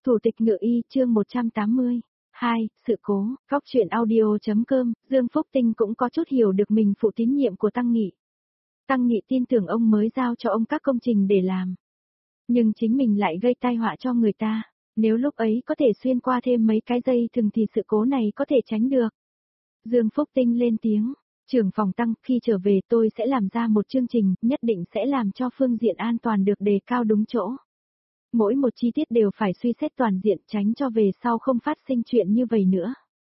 Thủ tịch Ngự Y chương 180. 2. Sự cố, góc truyện audio.com, Dương Phúc Tinh cũng có chút hiểu được mình phụ tín nhiệm của Tăng Nghị. Tăng Nghị tin tưởng ông mới giao cho ông các công trình để làm. Nhưng chính mình lại gây tai họa cho người ta, nếu lúc ấy có thể xuyên qua thêm mấy cái dây thừng thì sự cố này có thể tránh được. Dương Phúc Tinh lên tiếng, trưởng phòng Tăng, khi trở về tôi sẽ làm ra một chương trình, nhất định sẽ làm cho phương diện an toàn được đề cao đúng chỗ. Mỗi một chi tiết đều phải suy xét toàn diện, tránh cho về sau không phát sinh chuyện như vậy nữa.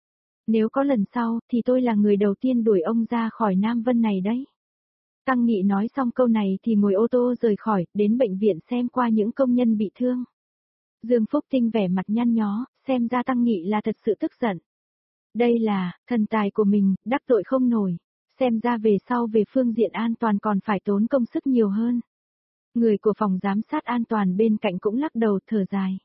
Nếu có lần sau, thì tôi là người đầu tiên đuổi ông ra khỏi Nam Vân này đấy. Tăng Nghị nói xong câu này thì ngồi ô tô rời khỏi, đến bệnh viện xem qua những công nhân bị thương. Dương Phúc Tinh vẻ mặt nhăn nhó, xem ra Tăng Nghị là thật sự tức giận. Đây là, thần tài của mình, đắc tội không nổi. Xem ra về sau về phương diện an toàn còn phải tốn công sức nhiều hơn. Người của phòng giám sát an toàn bên cạnh cũng lắc đầu thở dài.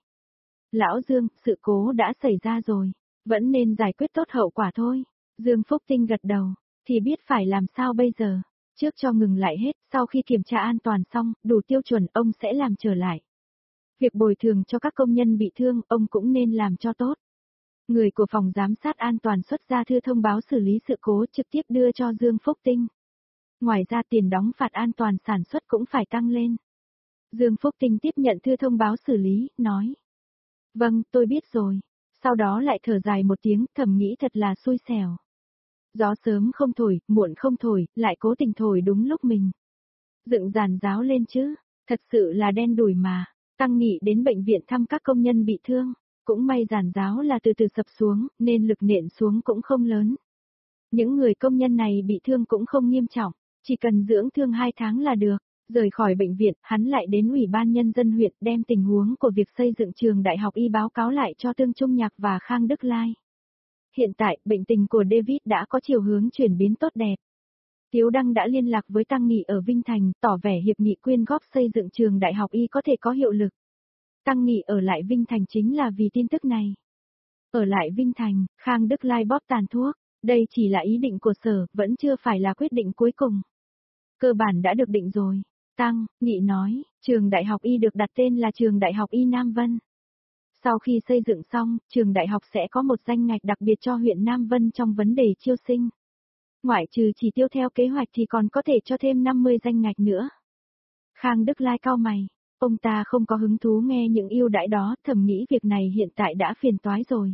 Lão Dương, sự cố đã xảy ra rồi, vẫn nên giải quyết tốt hậu quả thôi. Dương Phúc Tinh gật đầu, thì biết phải làm sao bây giờ. Trước cho ngừng lại hết, sau khi kiểm tra an toàn xong, đủ tiêu chuẩn ông sẽ làm trở lại. Việc bồi thường cho các công nhân bị thương, ông cũng nên làm cho tốt. Người của phòng giám sát an toàn xuất ra thư thông báo xử lý sự cố trực tiếp đưa cho Dương Phúc Tinh. Ngoài ra tiền đóng phạt an toàn sản xuất cũng phải tăng lên. Dương Phúc Tinh tiếp nhận thư thông báo xử lý, nói. Vâng, tôi biết rồi. Sau đó lại thở dài một tiếng, thầm nghĩ thật là xui xẻo. Gió sớm không thổi, muộn không thổi, lại cố tình thổi đúng lúc mình. Dựng giàn giáo lên chứ, thật sự là đen đủi mà. Tăng Nghị đến bệnh viện thăm các công nhân bị thương. Cũng may giàn giáo là từ từ sập xuống, nên lực nện xuống cũng không lớn. Những người công nhân này bị thương cũng không nghiêm trọng, chỉ cần dưỡng thương 2 tháng là được. Rời khỏi bệnh viện, hắn lại đến Ủy ban Nhân dân huyện đem tình huống của việc xây dựng trường đại học y báo cáo lại cho Tương Trung Nhạc và Khang Đức Lai. Hiện tại, bệnh tình của David đã có chiều hướng chuyển biến tốt đẹp. Tiếu Đăng đã liên lạc với Tăng Nghị ở Vinh Thành, tỏ vẻ hiệp nghị quyên góp xây dựng trường đại học y có thể có hiệu lực. Tăng Nghị ở lại Vinh Thành chính là vì tin tức này. Ở lại Vinh Thành, Khang Đức Lai bóp tàn thuốc, đây chỉ là ý định của sở, vẫn chưa phải là quyết định cuối cùng. Cơ bản đã được định rồi. Tăng Nghị nói, trường đại học y được đặt tên là trường đại học y Nam Vân. Sau khi xây dựng xong, trường đại học sẽ có một danh ngạch đặc biệt cho huyện Nam Vân trong vấn đề chiêu sinh. Ngoại trừ chỉ tiêu theo kế hoạch thì còn có thể cho thêm 50 danh ngạch nữa. Khang Đức Lai cau mày, ông ta không có hứng thú nghe những ưu đãi đó, thầm nghĩ việc này hiện tại đã phiền toái rồi.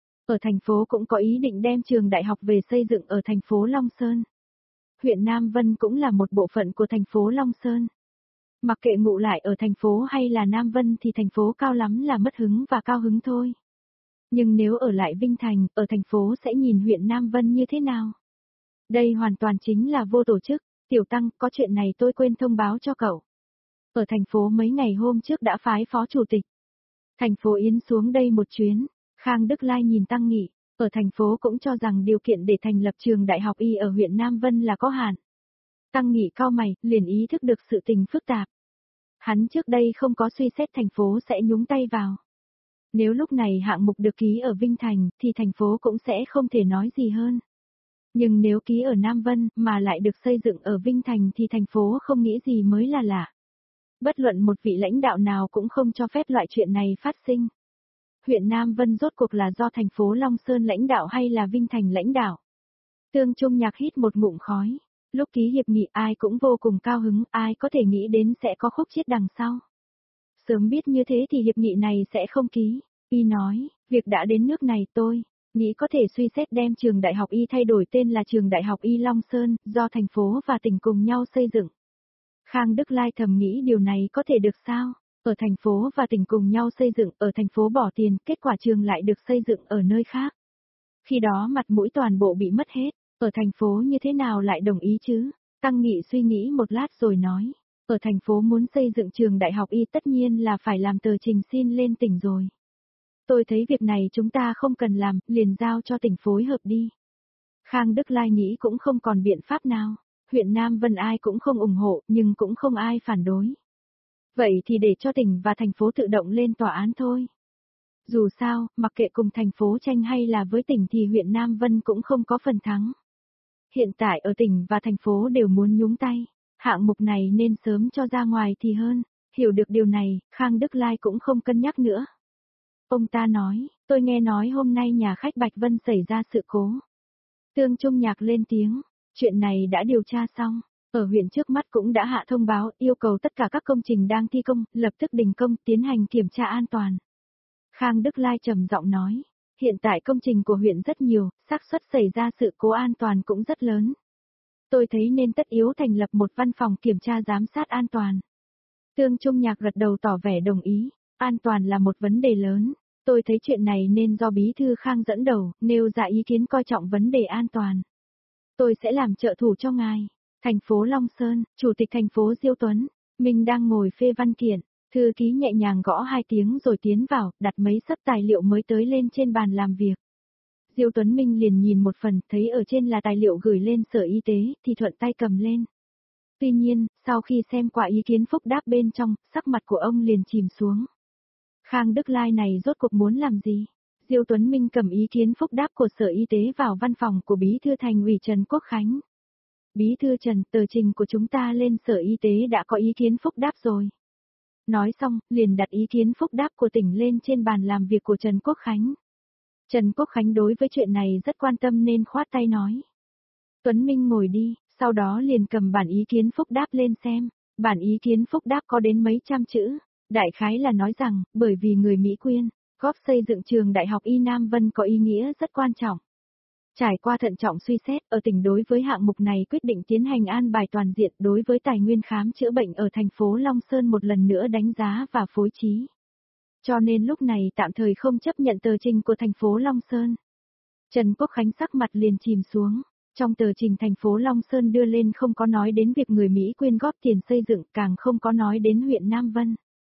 Ở thành phố cũng có ý định đem trường đại học về xây dựng ở thành phố Long Sơn. Huyện Nam Vân cũng là một bộ phận của thành phố Long Sơn. Mặc kệ ngụ lại ở thành phố hay là Nam Vân thì thành phố cao lắm là mất hứng và cao hứng thôi. Nhưng nếu ở lại Vinh Thành, ở thành phố sẽ nhìn huyện Nam Vân như thế nào? Đây hoàn toàn chính là vô tổ chức. Tiểu Tăng, có chuyện này tôi quên thông báo cho cậu. Ở thành phố mấy ngày hôm trước đã phái phó chủ tịch thành phố Yến xuống đây một chuyến. Khang Đức Lai nhìn Tăng Nghị, ở thành phố cũng cho rằng điều kiện để thành lập trường đại học y ở huyện Nam Vân là có hạn. Tăng Nghị cau mày, liền ý thức được sự tình phức tạp. Hắn trước đây không có suy xét thành phố sẽ nhúng tay vào. Nếu lúc này hạng mục được ký ở Vinh Thành, thì thành phố cũng sẽ không thể nói gì hơn. Nhưng nếu ký ở Nam Vân, mà lại được xây dựng ở Vinh Thành thì thành phố không nghĩ gì mới là lạ. Bất luận một vị lãnh đạo nào cũng không cho phép loại chuyện này phát sinh. Huyện Nam Vân rốt cuộc là do thành phố Long Sơn lãnh đạo hay là Vinh Thành lãnh đạo? Tương Trung Nhạc hít một ngụm khói. Lúc ký hiệp nghị ai cũng vô cùng cao hứng, ai có thể nghĩ đến sẽ có khúc chiết đằng sau. Sớm biết như thế thì hiệp nghị này sẽ không ký. Y nói, việc đã đến nước này tôi nghĩ có thể suy xét đem trường đại học Y thay đổi tên là trường đại học Y Long Sơn, do thành phố và tỉnh cùng nhau xây dựng. Khang Đức Lai thầm nghĩ điều này có thể được sao? Ở thành phố và tỉnh cùng nhau xây dựng, ở thành phố bỏ tiền, kết quả trường lại được xây dựng ở nơi khác. Khi đó mặt mũi toàn bộ bị mất hết, ở thành phố như thế nào lại đồng ý chứ? Tăng Nghị suy nghĩ một lát rồi nói, ở thành phố muốn xây dựng trường đại học Y tất nhiên là phải làm tờ trình xin lên tỉnh rồi. Tôi thấy việc này chúng ta không cần làm, liền giao cho tỉnh phối hợp đi. Khang Đức Lai nghĩ cũng không còn biện pháp nào. Huyện Nam Vân ai cũng không ủng hộ, nhưng cũng không ai phản đối. Vậy thì để cho tỉnh và thành phố tự động lên tòa án thôi. Dù sao, mặc kệ cùng thành phố tranh hay là với tỉnh thì huyện Nam Vân cũng không có phần thắng. Hiện tại ở tỉnh và thành phố đều muốn nhúng tay. Hạng mục này nên sớm cho ra ngoài thì hơn. Hiểu được điều này, Khang Đức Lai cũng không cân nhắc nữa. Ông ta nói, tôi nghe nói hôm nay nhà khách Bạch Vân xảy ra sự cố. Tương Trung Nhạc lên tiếng, chuyện này đã điều tra xong, ở huyện trước mắt cũng đã hạ thông báo yêu cầu tất cả các công trình đang thi công, lập tức đình công tiến hành kiểm tra an toàn. Khang Đức Lai trầm giọng nói, hiện tại công trình của huyện rất nhiều, xác suất xảy ra sự cố an toàn cũng rất lớn. Tôi thấy nên tất yếu thành lập một văn phòng kiểm tra giám sát an toàn. Tương Trung Nhạc gật đầu tỏ vẻ đồng ý, an toàn là một vấn đề lớn. Tôi thấy chuyện này nên do Bí thư Khang dẫn đầu, nêu ra ý kiến coi trọng vấn đề an toàn. Tôi sẽ làm trợ thủ cho ngài. Thành phố Long Sơn, Chủ tịch thành phố Diêu Tuấn, mình đang ngồi phê văn kiện, thư ký nhẹ nhàng gõ 2 tiếng rồi tiến vào, đặt mấy sấp tài liệu mới tới lên trên bàn làm việc. Diêu Tuấn Minh liền nhìn một phần, thấy ở trên là tài liệu gửi lên Sở Y tế, thì thuận tay cầm lên. Tuy nhiên, sau khi xem qua ý kiến phúc đáp bên trong, sắc mặt của ông liền chìm xuống. Khang Đức Lai này rốt cuộc muốn làm gì? Diêu Tuấn Minh cầm ý kiến phúc đáp của Sở Y tế vào văn phòng của Bí thư Thành ủy Trần Quốc Khánh. Bí thư Trần, tờ trình của chúng ta lên Sở Y tế đã có ý kiến phúc đáp rồi. Nói xong, liền đặt ý kiến phúc đáp của tỉnh lên trên bàn làm việc của Trần Quốc Khánh. Trần Quốc Khánh đối với chuyện này rất quan tâm nên khoát tay nói. Tuấn Minh ngồi đi, sau đó liền cầm bản ý kiến phúc đáp lên xem. Bản ý kiến phúc đáp có đến mấy trăm chữ. Đại khái là nói rằng, bởi vì người Mỹ quyên, góp xây dựng trường Đại học Y Nam Vân có ý nghĩa rất quan trọng. Trải qua thận trọng suy xét, ở tỉnh đối với hạng mục này quyết định tiến hành an bài toàn diện đối với tài nguyên khám chữa bệnh ở thành phố Long Sơn một lần nữa đánh giá và phối trí. Cho nên lúc này tạm thời không chấp nhận tờ trình của thành phố Long Sơn. Trần Quốc Khánh sắc mặt liền chìm xuống. Trong tờ trình thành phố Long Sơn đưa lên không có nói đến việc người Mỹ quyên góp tiền xây dựng, càng không có nói đến huyện Nam Vân.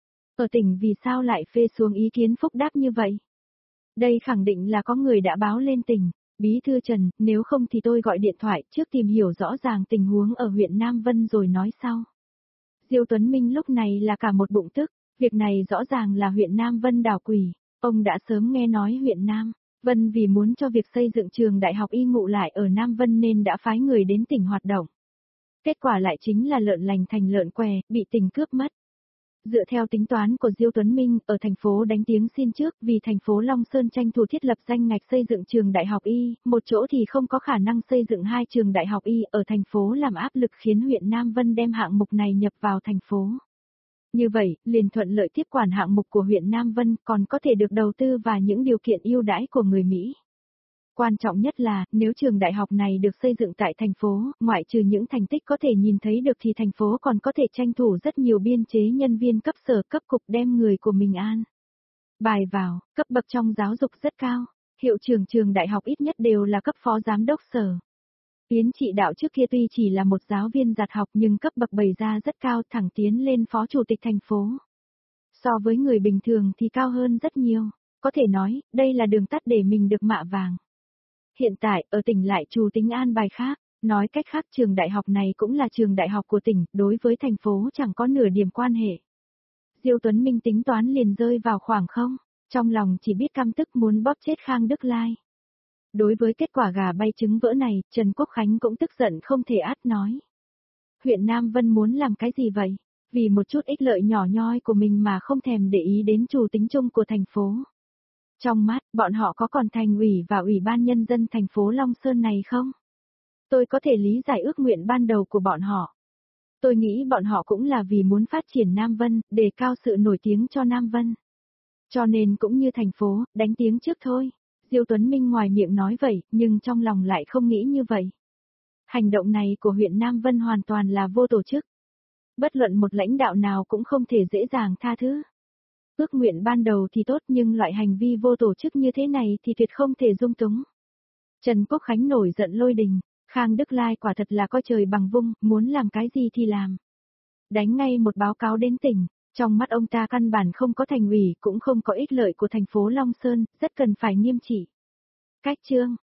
Ở tỉnh vì sao lại phê xuống ý kiến phúc đáp như vậy? Đây khẳng định là có người đã báo lên tỉnh. Bí thư Trần, nếu không thì tôi gọi điện thoại trước tìm hiểu rõ ràng tình huống ở huyện Nam Vân rồi nói sau. Diêu Tuấn Minh lúc này là cả một bụng tức, việc này rõ ràng là huyện Nam Vân đảo quỷ, ông đã sớm nghe nói huyện Nam Vân vì muốn cho việc xây dựng trường Đại học Y ngụ lại ở Nam Vân nên đã phái người đến tỉnh hoạt động. Kết quả lại chính là lợn lành thành lợn què, bị tỉnh cướp mất. Dựa theo tính toán của Diêu Tuấn Minh, ở thành phố đánh tiếng xin trước vì thành phố Long Sơn tranh thủ thiết lập danh ngạch xây dựng trường Đại học Y, một chỗ thì không có khả năng xây dựng 2 trường Đại học Y ở thành phố làm áp lực khiến huyện Nam Vân đem hạng mục này nhập vào thành phố. Như vậy, liền thuận lợi tiếp quản hạng mục của huyện Nam Vân còn có thể được đầu tư và những điều kiện ưu đãi của người Mỹ. Quan trọng nhất là, nếu trường đại học này được xây dựng tại thành phố, ngoại trừ những thành tích có thể nhìn thấy được thì thành phố còn có thể tranh thủ rất nhiều biên chế nhân viên cấp sở cấp cục đem người của mình an bài vào, cấp bậc trong giáo dục rất cao, hiệu trưởng trường đại học ít nhất đều là cấp phó giám đốc sở. Tiến trị đạo trước kia tuy chỉ là một giáo viên giặt học nhưng cấp bậc bày ra rất cao thẳng tiến lên phó chủ tịch thành phố. So với người bình thường thì cao hơn rất nhiều, có thể nói, đây là đường tắt để mình được mạ vàng. Hiện tại, ở tỉnh lại chủ tính an bài khác, nói cách khác trường đại học này cũng là trường đại học của tỉnh, đối với thành phố chẳng có nửa điểm quan hệ. Diêu Tuấn Minh tính toán liền rơi vào khoảng không, trong lòng chỉ biết căm tức muốn bóp chết Khang Đức Lai. Đối với kết quả gà bay trứng vỡ này, Trần Quốc Khánh cũng tức giận không thể át nói. Huyện Nam Vân muốn làm cái gì vậy? Vì một chút ích lợi nhỏ nhoi của mình mà không thèm để ý đến chủ tính chung của thành phố. Trong mắt, bọn họ có còn thành ủy và ủy ban nhân dân thành phố Long Sơn này không? Tôi có thể lý giải ước nguyện ban đầu của bọn họ. Tôi nghĩ bọn họ cũng là vì muốn phát triển Nam Vân, đề cao sự nổi tiếng cho Nam Vân. Cho nên cũng như thành phố, đánh tiếng trước thôi. Diêu Tuấn Minh ngoài miệng nói vậy, nhưng trong lòng lại không nghĩ như vậy. Hành động này của huyện Nam Vân hoàn toàn là vô tổ chức. Bất luận một lãnh đạo nào cũng không thể dễ dàng tha thứ. Ước nguyện ban đầu thì tốt nhưng loại hành vi vô tổ chức như thế này thì tuyệt không thể dung túng. Trần Quốc Khánh nổi giận lôi đình, Khang Đức Lai quả thật là coi trời bằng vung, muốn làm cái gì thì làm. Đánh ngay một báo cáo đến tỉnh, trong mắt ông ta căn bản không có thành ủy cũng không có ích lợi của thành phố Long Sơn, rất cần phải nghiêm trị. Cách chương